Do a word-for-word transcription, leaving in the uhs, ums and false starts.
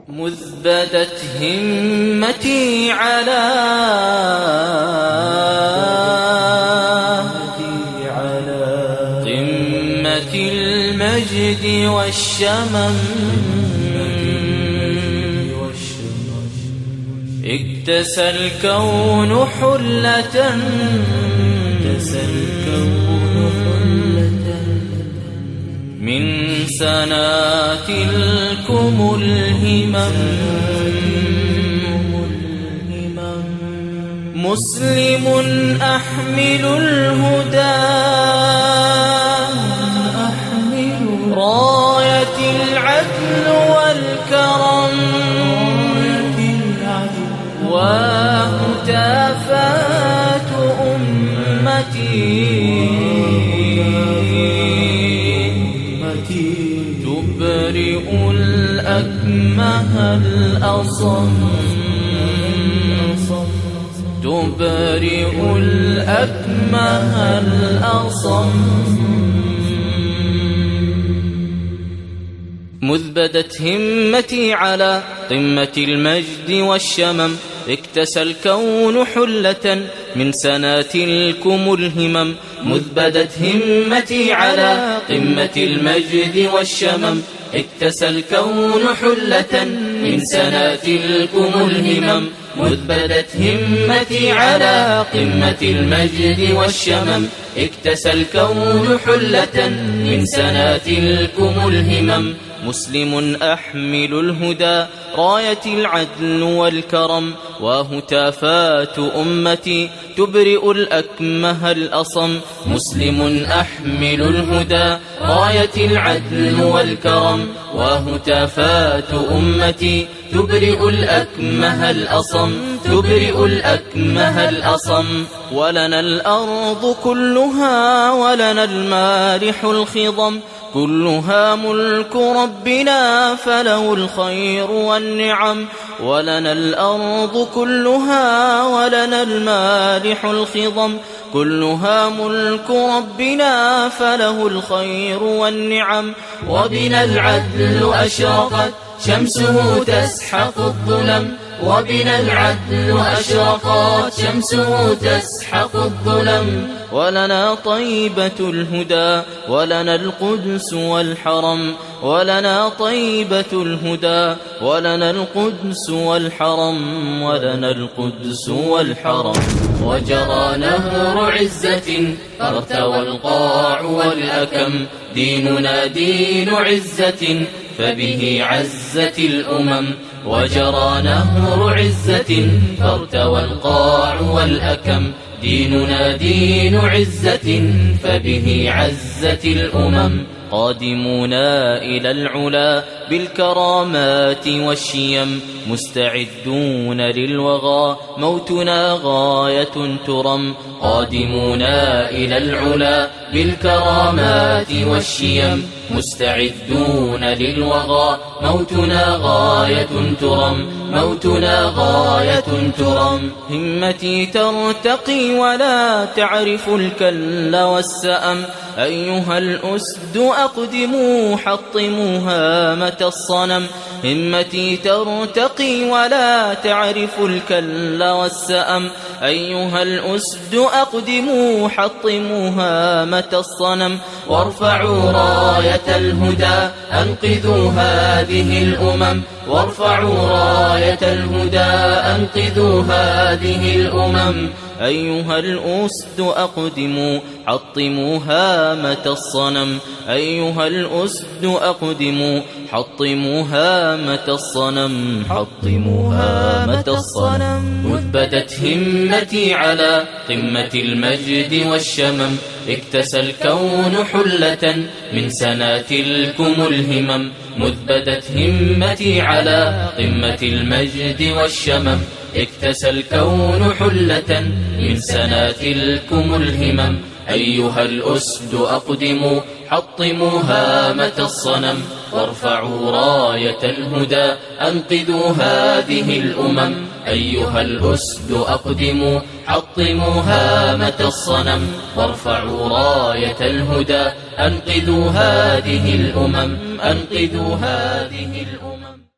مذ بدت همتي على قمة المجد والشمم، اكتسى الكون حلة من سنات الكم الهمم، مسلم أحمل الهدى راية العدل والكرم، وهتافات أمتي تبرئ الأكمه الأصم، تبرئ الأكمه الأصم. مذ بدت همتي على قمة المجد والشمم، اكتسى الكون حلة من سنات الكم الهمم، مذ بدت همتي على قمة المجد والشمم، اكتسى الكون حلة من سنات الكم الهمم، مذ بدت همتي على قمة المجد والشمم، اكتسى الكون حلة من سنات الكم الهمم، مسلم أحمل الهدى راية العدل والكرم، وهتافات أمتي تبرئ الأكمه الأصم، مسلم أحمل الهدى راية العدل والكرم، وهتافات أمتي تبرئ الأكمه الأصم، تبرئ الأكمه الأصم. ولنا الأرض كلها ولنا المارح الخضم، كلها ملك ربنا فله الخير والنعم، ولنا الأرض كلها ولنا المالح الخضم، كلها ملك ربنا فله الخير والنعم، وبنا العدل أشرقت شمسه تسحق الظلم، وبنا العدل أشرقت شمسه تسحق الظلم، ولنا طيبة الهدى ولنا القدس والحرم، ولنا طيبة الهدى ولنا القدس والحرم، ولنا القدس والحرم. وجرى نهر عزة فارتوى القاع والأكم، ديننا دين عزة فبه عزت الأمم، وجرى نهر عزة فارتوى القاع والأكم، ديننا دين عزة فبه عزت الأمم، قادمون إلى العلا بالكرامات والشيم، مستعدون للوغى موتنا غاية ترم، قادمون إلى العلا بالكرامات والشيم، مستعدون للوغى موتنا غاية ترم، موتنا غاية ترم. همتي ترتقي ولا تعرف الكل والسأم، أيها الأسد أقدموا حطموا هامة الصنم، همتي ترتقي ولا تعرف الكل والسأم، أيها الأسد أقدموا حطموا هامة الصنم، وارفعوا راية الهدى أنقذوا هذه الأمم، وارفعوا راية الهدى أنقذوا هذه الأمم، أيها الأسد أقدموا حطموا هامة الصنم، أيها الأسد أقدموا حطموا هامة الصنم، حطموا هامة الصنم. مذ بدت همتي على قمة المجد والشمم، اكتسى الكون حلة من سنات الكم الهمم، مذ بدت همتي على قمة المجد والشمم، اكتسى الكون حلة من سنات الكم الهمم، أيها الأسد أقدموا حطموا هامة الصنم، وارفعوا راية الهدى أنقذوا هذه الأمم، أيها الأسد أقدموا حطموا هامة الصنم، وارفعوا راية الهدى أنقذوا هذه الأمم، أنقذوا هذه الأمم.